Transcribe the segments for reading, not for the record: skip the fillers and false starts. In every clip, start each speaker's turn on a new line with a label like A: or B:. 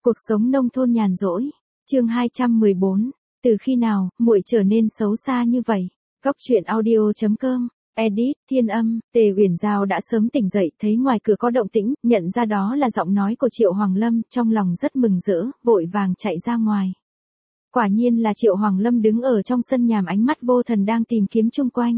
A: Cuộc sống nông thôn nhàn rỗi. Chương 214. Từ khi nào muội trở nên xấu xa như vậy? Góc truyện audio.com. Edit, Thiên Âm. Tề Uyển Giao đã sớm tỉnh dậy, thấy ngoài cửa có động tĩnh, nhận ra đó là giọng nói của Triệu Hoàng Lâm, trong lòng rất mừng rỡ, vội vàng chạy ra ngoài. Quả nhiên là Triệu Hoàng Lâm đứng ở trong sân nhàm, ánh mắt vô thần đang tìm kiếm chung quanh.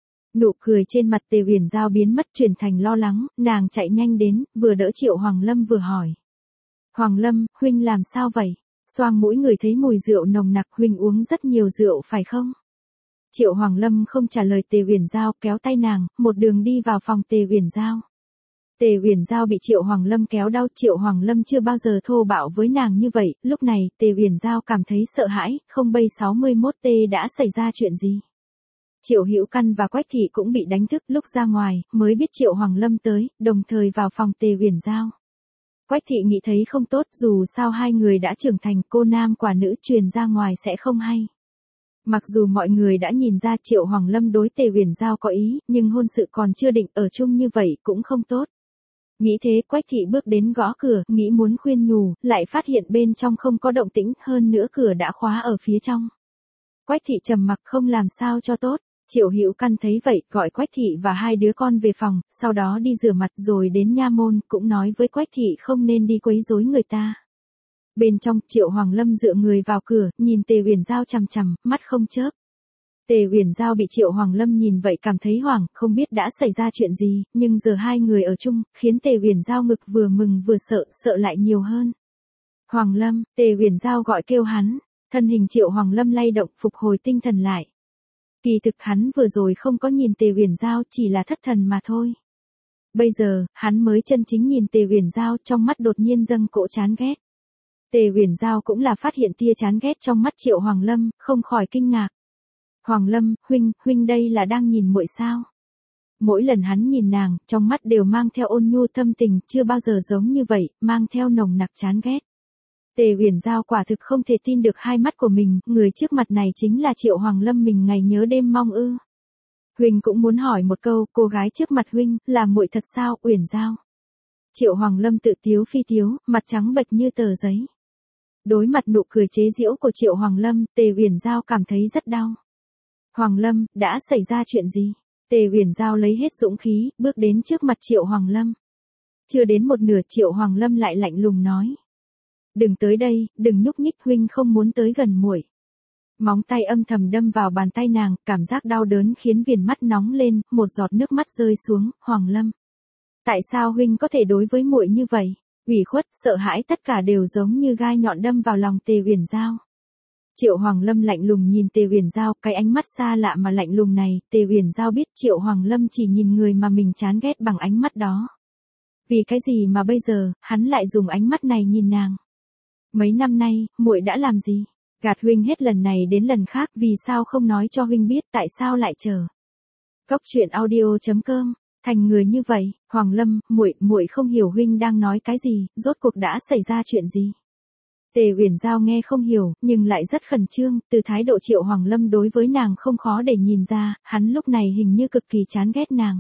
A: Nụ cười trên mặt Tề Uyển Giao biến mất, chuyển thành lo lắng, nàng chạy nhanh đến, vừa đỡ Triệu Hoàng Lâm vừa hỏi: Hoàng Lâm, huynh làm sao vậy? Xoang mũi người thấy mùi rượu nồng nặc, huynh uống rất nhiều rượu phải không? Triệu Hoàng Lâm không trả lời Tề Uyển Giao, kéo tay nàng, một đường đi vào phòng Tề Uyển Giao. Tề Uyển Giao bị Triệu Hoàng Lâm kéo đau, Triệu Hoàng Lâm chưa bao giờ thô bạo với nàng như vậy, lúc này Tề Uyển Giao cảm thấy sợ hãi, không bay 61T đã xảy ra chuyện gì? Triệu Hữu Căn và Quách Thị cũng bị đánh thức, lúc ra ngoài mới biết Triệu Hoàng Lâm tới, đồng thời vào phòng Tề Uyển Giao. Quách Thị nghĩ thấy không tốt, dù sao hai người đã trưởng thành, cô nam quả nữ truyền ra ngoài sẽ không hay. Mặc dù mọi người đã nhìn ra Triệu Hoàng Lâm đối Tề Uyển Giao có ý, nhưng hôn sự còn chưa định, ở chung như vậy cũng không tốt. Nghĩ thế, Quách Thị bước đến gõ cửa, nghĩ muốn khuyên nhủ, lại phát hiện bên trong không có động tĩnh, hơn nữa cửa đã khóa ở phía trong. Quách Thị trầm mặc không làm sao cho tốt. Triệu Hữu Căn thấy vậy, gọi Quách Thị và hai đứa con về phòng, sau đó đi rửa mặt rồi đến nha môn, cũng nói với Quách Thị không nên đi quấy rối người ta. Bên trong, Triệu Hoàng Lâm dựa người vào cửa, nhìn Tề Uyển Giao chằm chằm, mắt không chớp. Tề Uyển Giao bị Triệu Hoàng Lâm nhìn vậy cảm thấy hoảng, không biết đã xảy ra chuyện gì, nhưng giờ hai người ở chung, khiến Tề Uyển Giao ngực vừa mừng vừa sợ, sợ lại nhiều hơn. Hoàng Lâm, Tề Uyển Giao gọi kêu hắn, thân hình Triệu Hoàng Lâm lay động, phục hồi tinh thần lại. Kỳ thực hắn vừa rồi không có nhìn Tề Uyển Giao, chỉ là thất thần mà thôi. Bây giờ, hắn mới chân chính nhìn Tề Uyển Giao, trong mắt đột nhiên dâng cỗ chán ghét. Tề Uyển Giao cũng là phát hiện tia chán ghét trong mắt Triệu Hoàng Lâm, không khỏi kinh ngạc. Hoàng Lâm, huynh đây là đang nhìn muội sao? Mỗi lần hắn nhìn nàng, trong mắt đều mang theo ôn nhu thâm tình, chưa bao giờ giống như vậy, mang theo nồng nặc chán ghét. Tề Uyển Giao quả thực không thể tin được hai mắt của mình, người trước mặt này chính là Triệu Hoàng Lâm mình ngày nhớ đêm mong ư? Huynh cũng muốn hỏi một câu, cô gái trước mặt huynh, là muội thật sao, Uyển Giao? Triệu Hoàng Lâm tự tiếu phi tiếu, mặt trắng bệch như tờ giấy. Đối mặt nụ cười chế giễu của Triệu Hoàng Lâm, Tề Uyển Giao cảm thấy rất đau. Hoàng Lâm, đã xảy ra chuyện gì? Tề Uyển Giao lấy hết dũng khí, bước đến trước mặt Triệu Hoàng Lâm. Chưa đến một nửa, Triệu Hoàng Lâm lại lạnh lùng nói: Đừng tới đây, đừng nhúc nhích, huynh không muốn tới gần muội. Móng tay âm thầm đâm vào bàn tay nàng, cảm giác đau đớn khiến viền mắt nóng lên, một giọt nước mắt rơi xuống. Hoàng Lâm, tại sao huynh có thể đối với muội như vậy? Ủy khuất, sợ hãi tất cả đều giống như gai nhọn đâm vào lòng Tề Uyển Giao. Triệu Hoàng Lâm lạnh lùng nhìn Tề Uyển Giao, cái ánh mắt xa lạ mà lạnh lùng này, Tề Uyển Giao biết Triệu Hoàng Lâm chỉ nhìn người mà mình chán ghét bằng ánh mắt đó. Vì cái gì mà bây giờ, hắn lại dùng ánh mắt này nhìn nàng? Mấy năm nay, muội đã làm gì? Gạt huynh hết lần này đến lần khác, vì sao không nói cho huynh biết, tại sao lại chờ? Góc truyện audio.com. Thành người như vậy, Hoàng Lâm, muội không hiểu huynh đang nói cái gì, rốt cuộc đã xảy ra chuyện gì? Tề Uyển Giao nghe không hiểu, nhưng lại rất khẩn trương, từ thái độ Triệu Hoàng Lâm đối với nàng không khó để nhìn ra, hắn lúc này hình như cực kỳ chán ghét nàng.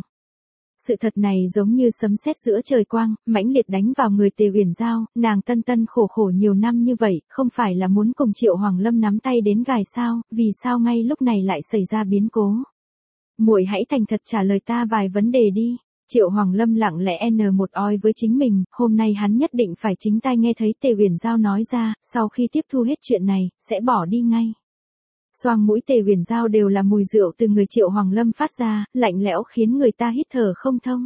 A: Sự thật này giống như sấm sét giữa trời quang, mãnh liệt đánh vào người Tề Uyển Giao, nàng tân tân khổ khổ nhiều năm như vậy, không phải là muốn cùng Triệu Hoàng Lâm nắm tay đến gài sao, vì sao ngay lúc này lại xảy ra biến cố? Muội hãy thành thật trả lời ta vài vấn đề đi. Triệu Hoàng Lâm lặng lẽ một oi với chính mình, hôm nay hắn nhất định phải chính tai nghe thấy Tề Uyển Giao nói ra, sau khi tiếp thu hết chuyện này, sẽ bỏ đi ngay. Xoang mũi Tề Uyển Giao đều là mùi rượu từ người Triệu Hoàng Lâm phát ra, lạnh lẽo khiến người ta hít thở không thông.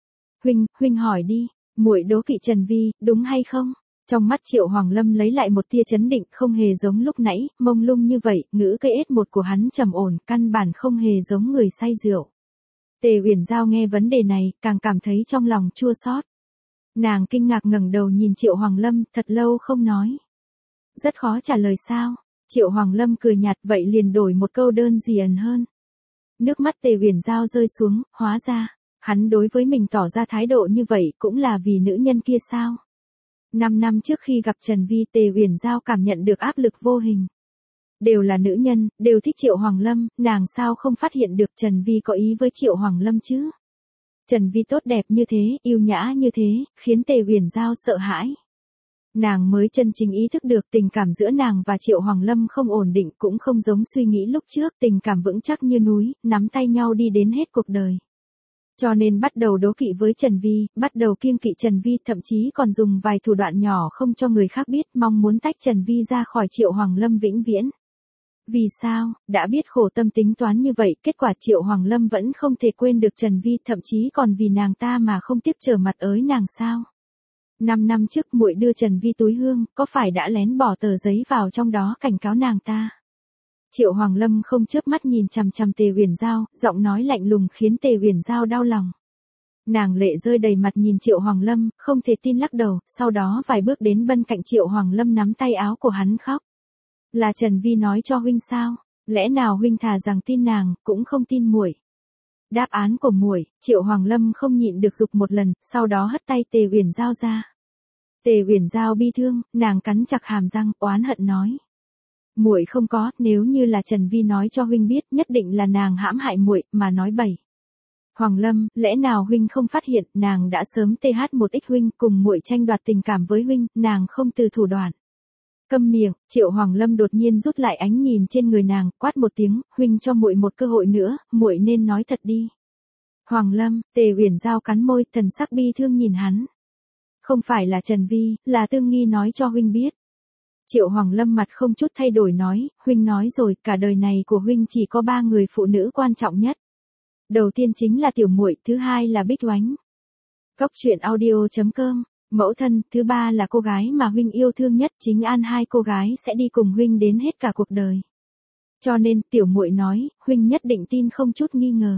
A: Huynh hỏi đi, muội đố kỵ Trần Vi, đúng hay không? Trong mắt Triệu Hoàng Lâm lấy lại một tia chấn định, không hề giống lúc nãy, mông lung như vậy, ngữ cây S1 của hắn trầm ổn, căn bản không hề giống người say rượu. Tề Uyển Giao nghe vấn đề này, càng cảm thấy trong lòng chua xót. Nàng kinh ngạc ngẩng đầu nhìn Triệu Hoàng Lâm, thật lâu không nói. Rất khó trả lời sao? Triệu Hoàng Lâm cười nhạt, vậy liền đổi một câu đơn giản hơn. Nước mắt Tề Uyển Giao rơi xuống, hóa ra, hắn đối với mình tỏ ra thái độ như vậy cũng là vì nữ nhân kia sao? 5 năm trước khi gặp Trần Vi, Tề Uyển Giao cảm nhận được áp lực vô hình. Đều là nữ nhân, đều thích Triệu Hoàng Lâm, nàng sao không phát hiện được Trần Vi có ý với Triệu Hoàng Lâm chứ? Trần Vi tốt đẹp như thế, yêu nhã như thế, khiến Tề Uyển Giao sợ hãi. Nàng mới chân chính ý thức được tình cảm giữa nàng và Triệu Hoàng Lâm không ổn định, cũng không giống suy nghĩ lúc trước, tình cảm vững chắc như núi, nắm tay nhau đi đến hết cuộc đời. Cho nên bắt đầu đố kỵ với Trần Vi, bắt đầu kiêng kỵ Trần Vi, thậm chí còn dùng vài thủ đoạn nhỏ không cho người khác biết, mong muốn tách Trần Vi ra khỏi Triệu Hoàng Lâm vĩnh viễn. Vì sao, đã biết khổ tâm tính toán như vậy, kết quả Triệu Hoàng Lâm vẫn không thể quên được Trần Vi, thậm chí còn vì nàng ta mà không tiếc trở mặt ới nàng sao? 5 năm trước muội đưa Trần Vi túi hương, có phải đã lén bỏ tờ giấy vào trong đó cảnh cáo nàng ta? Triệu Hoàng Lâm không chớp mắt nhìn chằm chằm Tề Uyển Giao, giọng nói lạnh lùng khiến Tề Uyển Giao đau lòng. Nàng lệ rơi đầy mặt nhìn Triệu Hoàng Lâm, không thể tin lắc đầu, sau đó vài bước đến bên cạnh Triệu Hoàng Lâm nắm tay áo của hắn khóc. Là Trần Vi nói cho huynh sao? Lẽ nào huynh thà rằng tin nàng, cũng không tin muội? Đáp án của muội, Triệu Hoàng Lâm không nhịn được giục một lần, sau đó hất tay Tề Uyển Giao ra. Tề Uyển Giao bi thương, nàng cắn chặt hàm răng, oán hận nói: muội không có, nếu như là Trần Vi nói cho huynh biết, nhất định là nàng hãm hại muội, mà nói bậy. Hoàng Lâm, lẽ nào huynh không phát hiện, nàng đã sớm th1x huynh, cùng muội tranh đoạt tình cảm với huynh, nàng không từ thủ đoạn. Câm miệng, Triệu Hoàng Lâm đột nhiên rút lại ánh nhìn trên người nàng, quát một tiếng, huynh cho muội một cơ hội nữa, muội nên nói thật đi. Hoàng Lâm, Tề Uyển Giao cắn môi, thần sắc bi thương nhìn hắn. Không phải là Trần Vi, là Tương Nghi nói cho huynh biết. Triệu Hoàng Lâm mặt không chút thay đổi nói, huynh nói rồi, cả đời này của huynh chỉ có 3 người phụ nữ quan trọng nhất. Đầu tiên chính là tiểu muội, thứ hai là Bích Oánh. Góc truyện audio.com, mẫu thân, thứ ba là cô gái mà huynh yêu thương nhất, chính An, 2 cô gái sẽ đi cùng huynh đến hết cả cuộc đời. Cho nên, tiểu muội nói, huynh nhất định tin không chút nghi ngờ.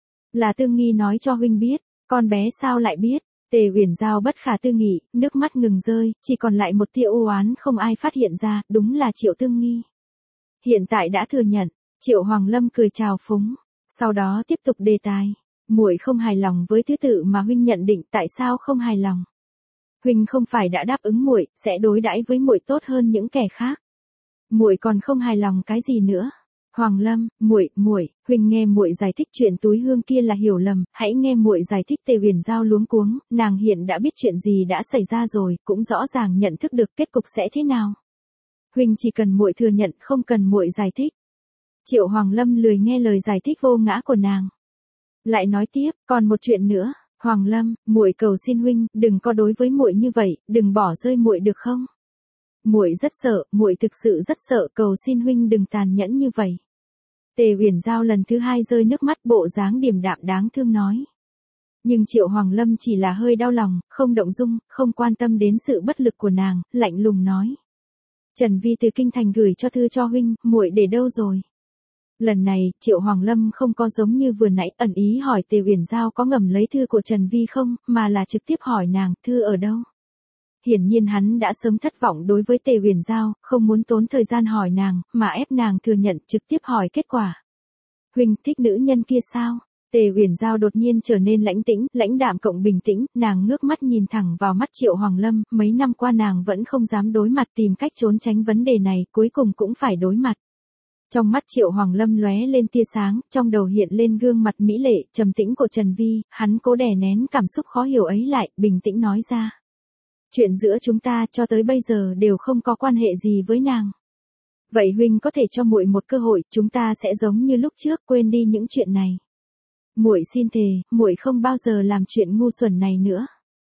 A: Là Tương Nghi nói cho huynh biết, con bé sao lại biết? Tề Uyển Giao bất khả tư nghị, nước mắt ngừng rơi, chỉ còn lại một tia u oán không ai phát hiện ra, đúng là Triệu Tương Nghi. Hiện tại đã thừa nhận, Triệu Hoàng Lâm cười chào phúng, sau đó tiếp tục đề tài. Muội không hài lòng với thứ tự mà huynh nhận định, tại sao không hài lòng? Huynh không phải đã đáp ứng muội sẽ đối đãi với muội tốt hơn những kẻ khác. Muội còn không hài lòng cái gì nữa? Hoàng Lâm, muội, huynh nghe muội giải thích chuyện túi hương kia là hiểu lầm, hãy nghe muội giải thích. Tề Uyển Giao luống cuống, nàng hiện đã biết chuyện gì đã xảy ra rồi, cũng rõ ràng nhận thức được kết cục sẽ thế nào. Huynh chỉ cần muội thừa nhận, không cần muội giải thích. Triệu Hoàng Lâm lười nghe lời giải thích vô ngã của nàng. Lại nói tiếp, còn một chuyện nữa, Hoàng Lâm, muội cầu xin huynh, đừng có đối với muội như vậy, đừng bỏ rơi muội được không? Muội rất sợ, muội thực sự rất sợ, cầu xin huynh đừng tàn nhẫn như vậy. Tề Uyển Giao lần thứ 2 rơi nước mắt, bộ dáng điềm đạm đáng thương nói. Nhưng Triệu Hoàng Lâm chỉ là hơi đau lòng, không động dung, không quan tâm đến sự bất lực của nàng, lạnh lùng nói. Trần Vi từ kinh thành gửi cho thư cho huynh, muội để đâu rồi? Lần này, Triệu Hoàng Lâm không có giống như vừa nãy ẩn ý hỏi Tề Uyển Giao có ngầm lấy thư của Trần Vi không, mà là trực tiếp hỏi nàng, thư ở đâu? Hiển nhiên hắn đã sớm thất vọng đối với Tề Uyển Giao, không muốn tốn thời gian hỏi nàng, mà ép nàng thừa nhận, trực tiếp hỏi kết quả. Huynh thích nữ nhân kia sao? Tề Uyển Giao đột nhiên trở nên lãnh tĩnh, lãnh đạm cộng bình tĩnh, nàng ngước mắt nhìn thẳng vào mắt Triệu Hoàng Lâm, mấy năm qua nàng vẫn không dám đối mặt, tìm cách trốn tránh vấn đề này, cuối cùng cũng phải đối mặt. Trong mắt Triệu Hoàng Lâm lóe lên tia sáng, trong đầu hiện lên gương mặt mỹ lệ, trầm tĩnh của Trần Vi, hắn cố đè nén cảm xúc khó hiểu ấy lại, bình tĩnh nói ra. Chuyện giữa chúng ta cho tới bây giờ đều không có quan hệ gì với nàng. Vậy huynh có thể cho muội một cơ hội, chúng ta sẽ giống như lúc trước, quên đi những chuyện này. Muội xin thề, muội không bao giờ làm chuyện ngu xuẩn này nữa.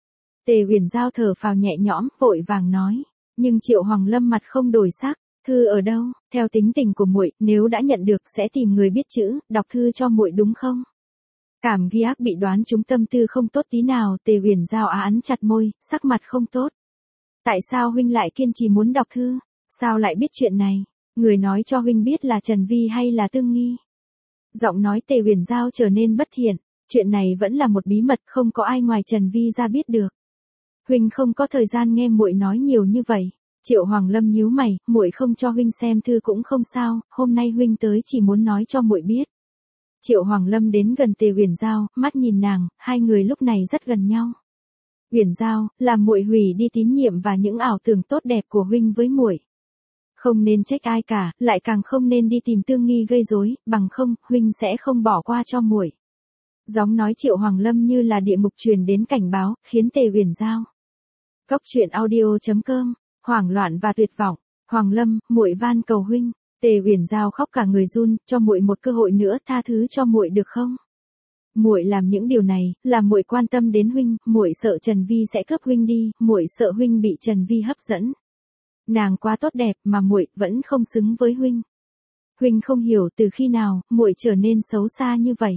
A: Tề Uyển Giao thở phào nhẹ nhõm, vội vàng nói. Nhưng Triệu Hoàng Lâm mặt không đổi sắc. Thư ở đâu? Theo tính tình của muội, nếu đã nhận được sẽ tìm người biết chữ, đọc thư cho muội đúng không? Cảm giác bị đoán trúng tâm tư không tốt tí nào, Tề Uyển Giao ấn chặt môi, sắc mặt không tốt. Tại sao huynh lại kiên trì muốn đọc thư? Sao lại biết chuyện này? Người nói cho huynh biết là Trần Vi hay là Tương Nghi? Giọng nói Tề Uyển Giao trở nên bất thiện, chuyện này vẫn là một bí mật, không có ai ngoài Trần Vi ra biết được. Huynh không có thời gian nghe muội nói nhiều như vậy. Triệu Hoàng Lâm nhíu mày, muội không cho huynh xem thư cũng không sao, hôm nay huynh tới chỉ muốn nói cho muội biết. Triệu Hoàng Lâm đến gần Tề Uyển Giao, mắt nhìn nàng, hai người lúc này rất gần nhau. Uyển Giao, làm muội hủy đi tín nhiệm và những ảo tưởng tốt đẹp của huynh với muội. Không nên trách ai cả, lại càng không nên đi tìm Tương Nghi gây rối, bằng không, huynh sẽ không bỏ qua cho muội. Giọng nói Triệu Hoàng Lâm như là địa ngục truyền đến cảnh báo, khiến Tề Uyển Giao Cóc truyện audio.com, hoảng loạn và tuyệt vọng. Hoàng Lâm, muội van cầu huynh. Tề Uyển Giao khóc cả người run, cho muội một cơ hội nữa, tha thứ cho muội được không? Muội làm những điều này, là muội quan tâm đến huynh, muội sợ Trần Vi sẽ cướp huynh đi, muội sợ huynh bị Trần Vi hấp dẫn. Nàng quá tốt đẹp mà muội vẫn không xứng với huynh. Huynh không hiểu từ khi nào muội trở nên xấu xa như vậy.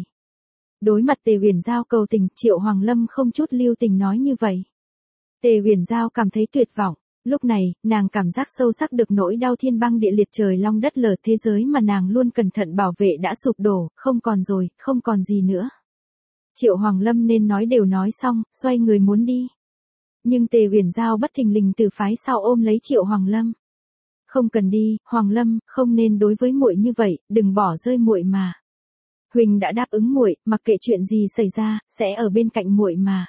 A: Đối mặt Tề Uyển Giao cầu tình, Triệu Hoàng Lâm không chút lưu tình nói như vậy. Tề Uyển Giao cảm thấy tuyệt vọng. Lúc này, nàng cảm giác sâu sắc được nỗi đau thiên băng địa liệt, trời long đất lở, thế giới mà nàng luôn cẩn thận bảo vệ đã sụp đổ, không còn rồi, không còn gì nữa. Triệu Hoàng Lâm nên nói đều nói xong, xoay người muốn đi. Nhưng Tề Uyển Giao bất thình lình từ phái sau ôm lấy Triệu Hoàng Lâm. Không cần đi, Hoàng Lâm, không nên đối với muội như vậy, đừng bỏ rơi muội mà. Huynh đã đáp ứng muội, mặc kệ chuyện gì xảy ra, sẽ ở bên cạnh muội mà.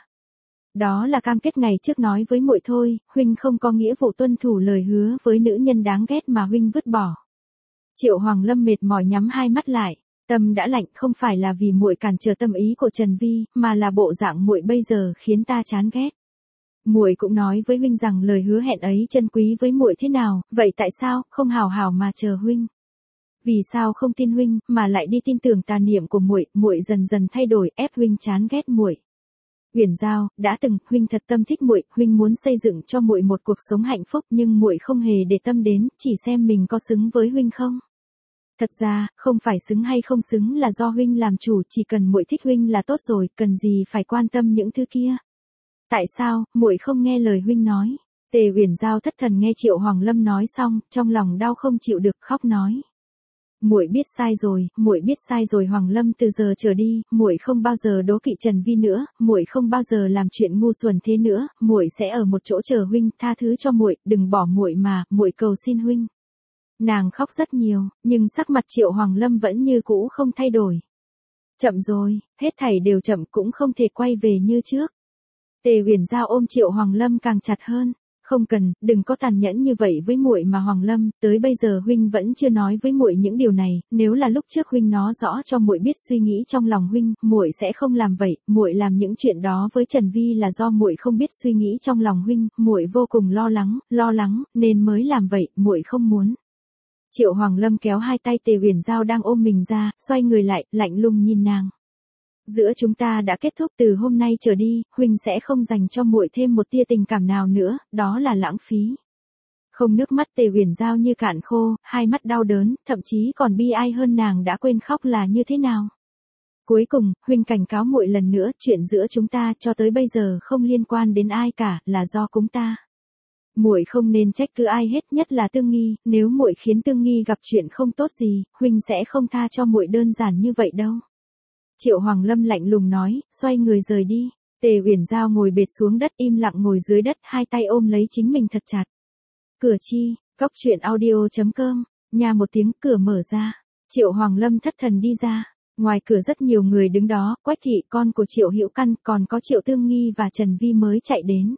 A: Đó là cam kết ngày trước nói với muội thôi, huynh không có nghĩa vụ tuân thủ lời hứa với nữ nhân đáng ghét mà huynh vứt bỏ. Triệu Hoàng Lâm mệt mỏi nhắm hai mắt lại, tâm đã lạnh, không phải là vì muội cản trở tâm ý của Trần Vi, mà là bộ dạng muội bây giờ khiến ta chán ghét. Muội cũng nói với huynh rằng lời hứa hẹn ấy chân quý với muội thế nào, vậy tại sao không hào hào mà chờ huynh? Vì sao không tin huynh, mà lại đi tin tưởng tà niệm của muội, muội dần dần thay đổi, ép huynh chán ghét muội. Uyển Giao, đã từng huynh thật tâm thích muội, huynh muốn xây dựng cho muội một cuộc sống hạnh phúc, nhưng muội không hề để tâm đến, chỉ xem mình có xứng với huynh không. Thật ra, không phải xứng hay không xứng là do huynh làm chủ, chỉ cần muội thích huynh là tốt rồi, cần gì phải quan tâm những thứ kia. Tại sao muội không nghe lời huynh nói? Tề Uyển Giao thất thần nghe Triệu Hoàng Lâm nói xong, trong lòng đau không chịu được, khóc nói. Muội biết sai rồi, muội biết sai rồi Hoàng Lâm, từ giờ trở đi, muội không bao giờ đố kỵ Trần Vi nữa, muội không bao giờ làm chuyện ngu xuẩn thế nữa, muội sẽ ở một chỗ chờ huynh, tha thứ cho muội, đừng bỏ muội mà, muội cầu xin huynh. Nàng khóc rất nhiều, nhưng sắc mặt Triệu Hoàng Lâm vẫn như cũ không thay đổi. Chậm rồi, hết thảy đều chậm, cũng không thể quay về như trước. Tề Uyển Giao ôm Triệu Hoàng Lâm càng chặt hơn. Không cần, đừng có tàn nhẫn như vậy với muội mà Hoàng Lâm, tới bây giờ huynh vẫn chưa nói với muội những điều này, nếu là lúc trước huynh nói rõ cho muội biết suy nghĩ trong lòng huynh, muội sẽ không làm vậy, muội làm những chuyện đó với Trần Vi là do muội không biết suy nghĩ trong lòng huynh, muội vô cùng lo lắng nên mới làm vậy, muội không muốn. Triệu Hoàng Lâm kéo hai tay Tề Uyển Giao đang ôm mình ra, xoay người lại, lạnh lùng nhìn nàng. Giữa chúng ta đã kết thúc, từ hôm nay trở đi, huynh sẽ không dành cho muội thêm một tia tình cảm nào nữa, đó là lãng phí. Không, nước mắt Tề Uyển Giao như cạn khô, hai mắt đau đớn, thậm chí còn bi ai hơn, nàng đã quên khóc là như thế nào. Cuối cùng, huynh cảnh cáo muội lần nữa, chuyện giữa chúng ta cho tới bây giờ không liên quan đến ai cả, là do chúng ta. Muội không nên trách cứ ai hết, nhất là Tương Nghi, nếu muội khiến Tương Nghi gặp chuyện không tốt gì, huynh sẽ không tha cho muội đơn giản như vậy đâu. Triệu Hoàng Lâm lạnh lùng nói, xoay người rời đi. Tề Uyển Giao ngồi bệt xuống đất, im lặng ngồi dưới đất, hai tay ôm lấy chính mình thật chặt. Cửa chi, Cóc truyện audio.com, nha một tiếng, cửa mở ra. Triệu Hoàng Lâm thất thần đi ra. Ngoài cửa rất nhiều người đứng đó, Quách Thị, con của Triệu Hữu Căn, còn có Triệu Tương Nghi và Trần Vi mới chạy đến.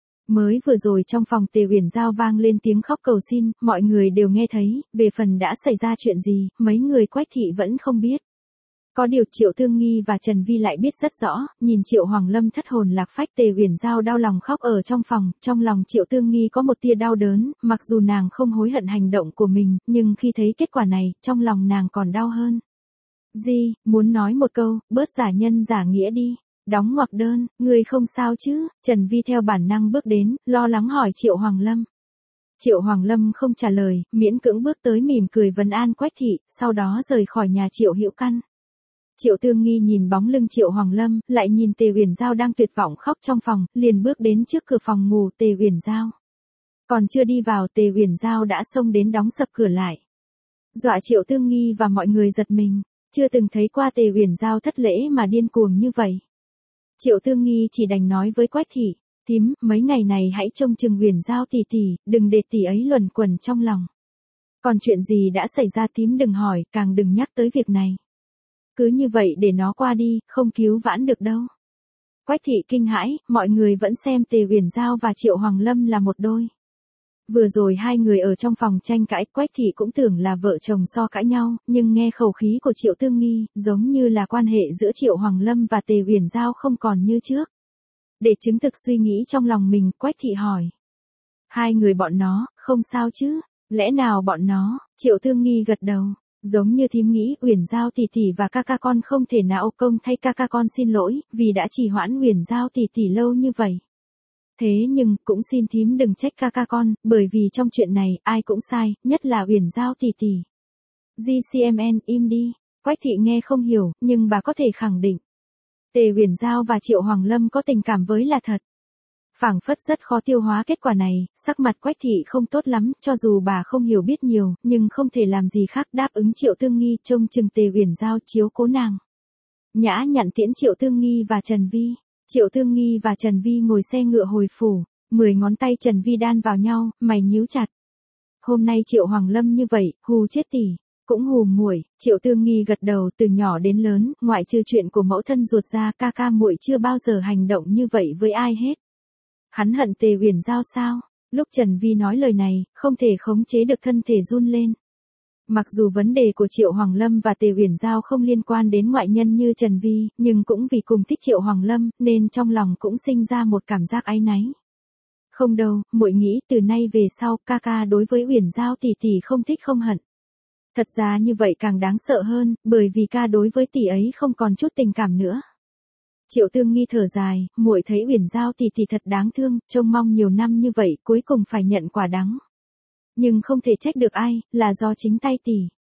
A: Mới vừa rồi trong phòng Tề Uyển Giao vang lên tiếng khóc cầu xin, mọi người đều nghe thấy, về phần đã xảy ra chuyện gì, mấy người Quách Thị vẫn không biết. Có điều Triệu Tương Nghi và Trần Vi lại biết rất rõ, nhìn Triệu Hoàng Lâm thất hồn lạc phách, Tề Uyển Giao đau lòng khóc ở trong phòng, trong lòng Triệu Tương Nghi có một tia đau đớn, mặc dù nàng không hối hận hành động của mình, nhưng khi thấy kết quả này, trong lòng nàng còn đau hơn. Di, muốn nói một câu, bớt giả nhân giả nghĩa đi. Đóng ngoặc đơn, người không sao chứ? Trần Vi theo bản năng bước đến, lo lắng hỏi Triệu Hoàng Lâm. Triệu Hoàng Lâm không trả lời, miễn cưỡng bước tới mỉm cười vấn an Quách Thị, sau đó rời khỏi nhà Triệu Hữu Căn. Triệu Tương Nghi nhìn bóng lưng Triệu Hoàng Lâm, lại nhìn Tề Uyển Giao đang tuyệt vọng khóc trong phòng, liền bước đến trước cửa phòng ngủ Tề Uyển Giao. Còn chưa đi vào, Tề Uyển Giao đã xông đến đóng sập cửa lại. Dọa Triệu Tương Nghi và mọi người giật mình, chưa từng thấy qua Tề Uyển Giao thất lễ mà điên cuồng như vậy. Triệu Tương Nghi chỉ đành nói với Quách Thị, thím, mấy ngày này hãy trông chừng Uyển Giao tỷ tỷ, đừng để tỷ ấy luẩn quẩn trong lòng. Còn chuyện gì đã xảy ra thím đừng hỏi, càng đừng nhắc tới việc này. Cứ như vậy để nó qua đi, không cứu vãn được đâu. Quách Thị kinh hãi, mọi người vẫn xem Tề Uyển Giao và Triệu Hoàng Lâm là một đôi. Vừa rồi hai người ở trong phòng tranh cãi, Quách Thị cũng tưởng là vợ chồng so cãi nhau, nhưng nghe khẩu khí của Triệu Tương Nghi, giống như là quan hệ giữa Triệu Hoàng Lâm và Tề Uyển Giao không còn như trước. Để chứng thực suy nghĩ trong lòng mình, Quách thị hỏi. Hai người bọn nó, không sao chứ? Lẽ nào bọn nó? Triệu Tương Nghi gật đầu. Giống như thím nghĩ, Uyển Giao tỷ tỷ và ca ca con không thể nào công thay ca ca con xin lỗi, vì đã trì hoãn Uyển Giao tỷ tỷ lâu như vậy. Thế nhưng, cũng xin thím đừng trách ca ca con, bởi vì trong chuyện này, ai cũng sai, nhất là Uyển Giao tỷ tỷ. GCMN, im đi. Quách thị nghe không hiểu, nhưng bà có thể khẳng định. Tề Uyển Giao và Triệu Hoàng Lâm có tình cảm với là thật. Phảng phất rất khó tiêu hóa kết quả này, sắc mặt Quách thị không tốt lắm, cho dù bà không hiểu biết nhiều, nhưng không thể làm gì khác đáp ứng Triệu Tương Nghi trông chừng Tề Uyển Giao chiếu cố nàng. Nhã nhặn tiễn Triệu Tương Nghi và Trần Vi. Triệu Tương Nghi và Trần Vi ngồi xe ngựa hồi phủ, 10 ngón tay Trần Vi đan vào nhau, mày nhíu chặt. Hôm nay Triệu Hoàng Lâm như vậy, hù chết tỷ. Cũng hù muội. Triệu Tương Nghi gật đầu, từ nhỏ đến lớn, ngoại trừ chuyện của mẫu thân ruột ra, ca ca muội chưa bao giờ hành động như vậy với ai hết. Hắn hận Tề Uyển Giao sao? Lúc Trần Vi nói lời này, không thể khống chế được thân thể run lên. Mặc dù vấn đề của Triệu Hoàng Lâm và Tề Uyển Giao không liên quan đến ngoại nhân như Trần Vi, nhưng cũng vì cùng thích Triệu Hoàng Lâm, nên trong lòng cũng sinh ra một cảm giác áy náy. Không đâu, muội nghĩ từ nay về sau, ca ca đối với Uyển Giao tỷ tỷ không thích không hận. Thật ra như vậy càng đáng sợ hơn, bởi vì ca đối với tỷ ấy không còn chút tình cảm nữa. Triệu Tương Nghi thở dài, muội thấy Uyển Giao tỷ tỷ thật đáng thương, trông mong nhiều năm như vậy, cuối cùng phải nhận quả đắng. Nhưng không thể trách được ai, là do chính tay tỷ.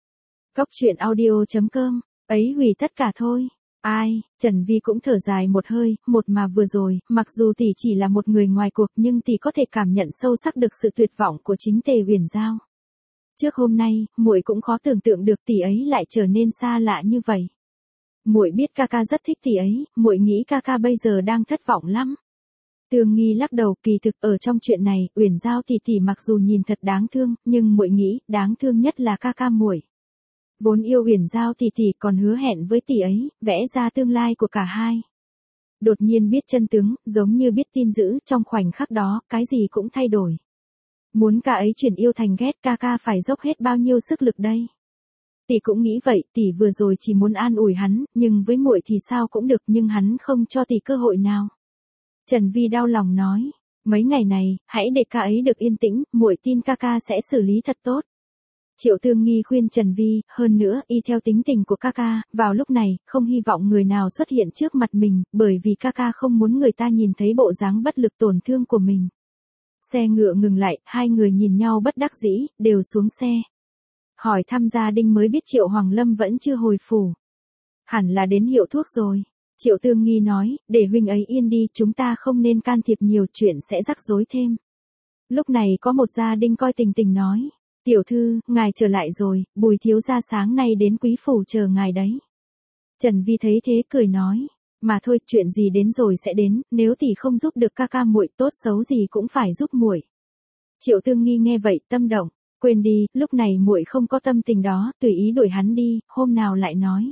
A: Góc truyện audio.com, ấy hủy tất cả thôi. Ai, Trần Vi cũng thở dài một hơi, một mà vừa rồi, mặc dù tỷ chỉ là một người ngoài cuộc nhưng tỷ có thể cảm nhận sâu sắc được sự tuyệt vọng của chính Tề Uyển Giao. Trước hôm nay, muội cũng khó tưởng tượng được tỷ ấy lại trở nên xa lạ như vậy. Muội biết ca ca rất thích tỷ ấy, muội nghĩ ca ca bây giờ đang thất vọng lắm. Tương Nghi lắc đầu, kỳ thực ở trong chuyện này, Uyển Giao tỷ tỷ mặc dù nhìn thật đáng thương, nhưng muội nghĩ, đáng thương nhất là ca ca muội. Vốn yêu Uyển Giao tỷ tỷ còn hứa hẹn với tỷ ấy, vẽ ra tương lai của cả hai. Đột nhiên biết chân tướng, giống như biết tin dữ, trong khoảnh khắc đó, cái gì cũng thay đổi. Muốn ca ấy chuyển yêu thành ghét, ca ca phải dốc hết bao nhiêu sức lực đây. Tỷ cũng nghĩ vậy, tỷ vừa rồi chỉ muốn an ủi hắn, nhưng với muội thì sao cũng được, nhưng hắn không cho tỷ cơ hội nào. Trần Vi đau lòng nói, mấy ngày này, hãy để ca ấy được yên tĩnh, muội tin ca ca sẽ xử lý thật tốt. Triệu Tương Nghi khuyên Trần Vi, hơn nữa, y theo tính tình của ca ca, vào lúc này, không hy vọng người nào xuất hiện trước mặt mình, bởi vì ca ca không muốn người ta nhìn thấy bộ dáng bất lực tổn thương của mình. Xe ngựa ngừng lại, hai người nhìn nhau bất đắc dĩ, đều xuống xe. Hỏi thăm gia đình mới biết Triệu Hoàng Lâm vẫn chưa hồi phủ. Hẳn là đến hiệu thuốc rồi. Triệu Tương Nghi nói, để huynh ấy yên đi, chúng ta không nên can thiệp nhiều, chuyện sẽ rắc rối thêm. Lúc này có một gia đình coi tình tình nói, tiểu thư, ngài trở lại rồi, Bùi thiếu gia sáng nay đến quý phủ chờ ngài đấy. Trần Vi thấy thế cười nói, mà thôi, chuyện gì đến rồi sẽ đến, nếu tỷ không giúp được ca ca muội, tốt xấu gì cũng phải giúp muội. Triệu Tương Nghi nghe vậy tâm động, quên đi, lúc này muội không có tâm tình đó, tùy ý đuổi hắn đi, hôm nào lại nói.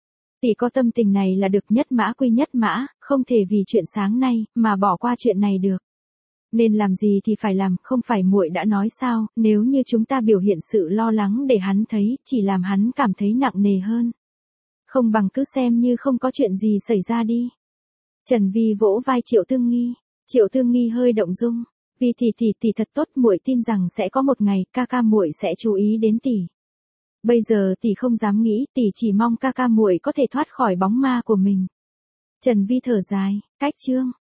A: Tỷ có tâm tình này là được, nhất mã quy nhất mã, không thể vì chuyện sáng nay mà bỏ qua chuyện này được. Nên làm gì thì phải làm, không phải muội đã nói sao, nếu như chúng ta biểu hiện sự lo lắng để hắn thấy, chỉ làm hắn cảm thấy nặng nề hơn. Không bằng cứ xem như không có chuyện gì xảy ra đi. Trần Vi vỗ vai Triệu Tương Nghi. Triệu Tương Nghi hơi động dung. Vi tỷ thật tốt, muội tin rằng sẽ có một ngày ca ca muội sẽ chú ý đến tỷ. Bây giờ tỷ không dám nghĩ, tỷ chỉ mong ca ca muội có thể thoát khỏi bóng ma của mình. Trần Vi thở dài, cách chương